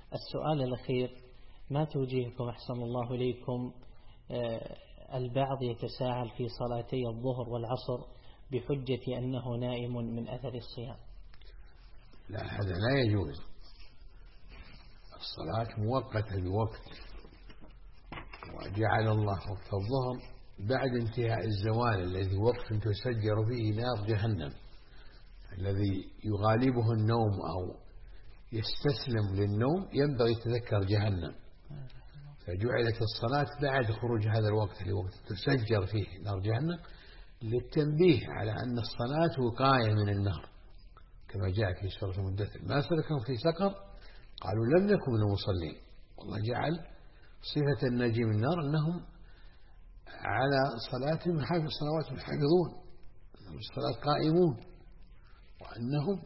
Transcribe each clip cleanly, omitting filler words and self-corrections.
السؤال الأخير: ما توجيهكم أحسن الله إليكم البعض يتساهل في صلاتي الظهر والعصر بحجة أنه نائم من أثر الصيام؟ لا، هذا لا يجوز. الصلاة مؤقتة بوقت، وجعل الله وقت الظهر بعد انتهاء الزوال الذي وقت تسجر فيه نار جهنم، الذي يغالبه النوم أو يستسلم للنوم ينبغي يتذكر جهنم، فجعلت الصلاة بعد خروج هذا الوقت لوقت تسجر فيه نار جهنم، للتنبيه على أن الصلاة وقاية من النار، كما جاء في سورة المدثر: ما سلكهم في سقر قالوا لم نكن من المصلين. والله جعل صفة الناجين من النار أنهم على صلاتهم صلوات حافظون، أنهم الصلاة قائمون، وأنهم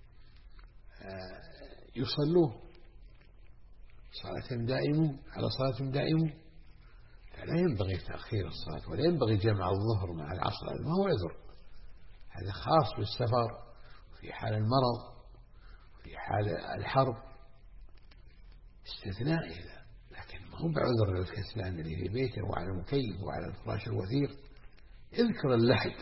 يصلون صلاتهم دائمون، على صلاتهم دائمون. فلا ينبغي تأخير الصلاة، ولا ينبغي جمع الظهر مع العصر، هذا ما هو عذر، هذا خاص بالسفر، في حال المرض، في حال الحرب استثناء هذا، لكن ما هو بعذر للكسلان اللي في بيته وعلى المكيف وعلى الفراش الوثيق. اذكر اللحد،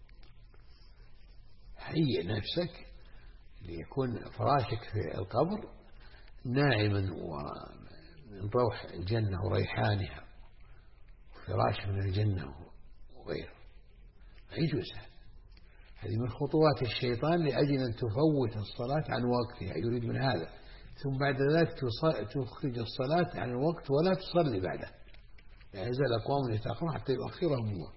هيئ نفسك ليكون فراشك في القبر ناعما ومن روح الجنة وريحانها، وفراش من الجنة وغيره. لا يجوز هذه من خطوات الشيطان لأجل أن تفوت الصلاة عن وقتها، يريد من هذا، ثم بعد ذلك تخرج الصلاة عن الوقت ولا تصلي بعده. لا يزال أقوام يتأخرون حتى يؤخرهم الله.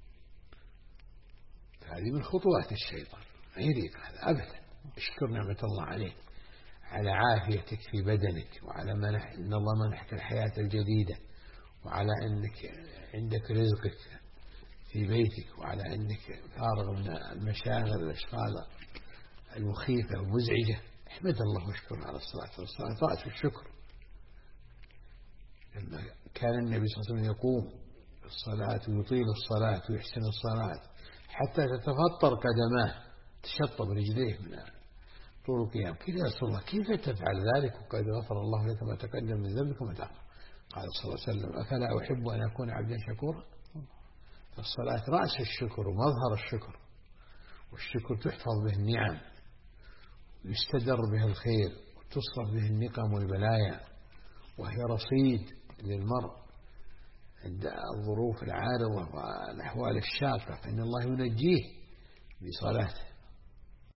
فهذه من خطوات الشيطان، ما يريد هذا أبدا. اشكر نعمة الله عليك على عافيتك في بدنك، وعلى إن الله منحك الحياة الجديدة، وعلى أنك عندك رزقك في بيتك، وعلى أنك فارغ من المشاغل والأشغال المخيفة والمزعجة. احمد الله واشكر على الصلاة، والصلاة طاعة الشكر. لما كان النبي صلى الله عليه وسلم يقوم الصلاة ويطيل الصلاة ويحسن الصلاة حتى تتفطر قدماه، تشطب رجليه من طول القيام. كيف يا رسول الله كيف تفعل ذلك وقد غفر الله لك ما تقدم من ذنبك وما تأخر؟ قال صلى الله عليه وسلم: أفلا أحب أن أكون عبدا شكورا؟ فالصلاة رأس الشكر ومظهر الشكر، والشكر تحفظ به النعم ويستدر به الخير وتصرف به النقم والبلايا، وهي رصيد للمرء عند الظروف العارضة والأحوال الشاقة، فإن الله ينجيه بصلاته.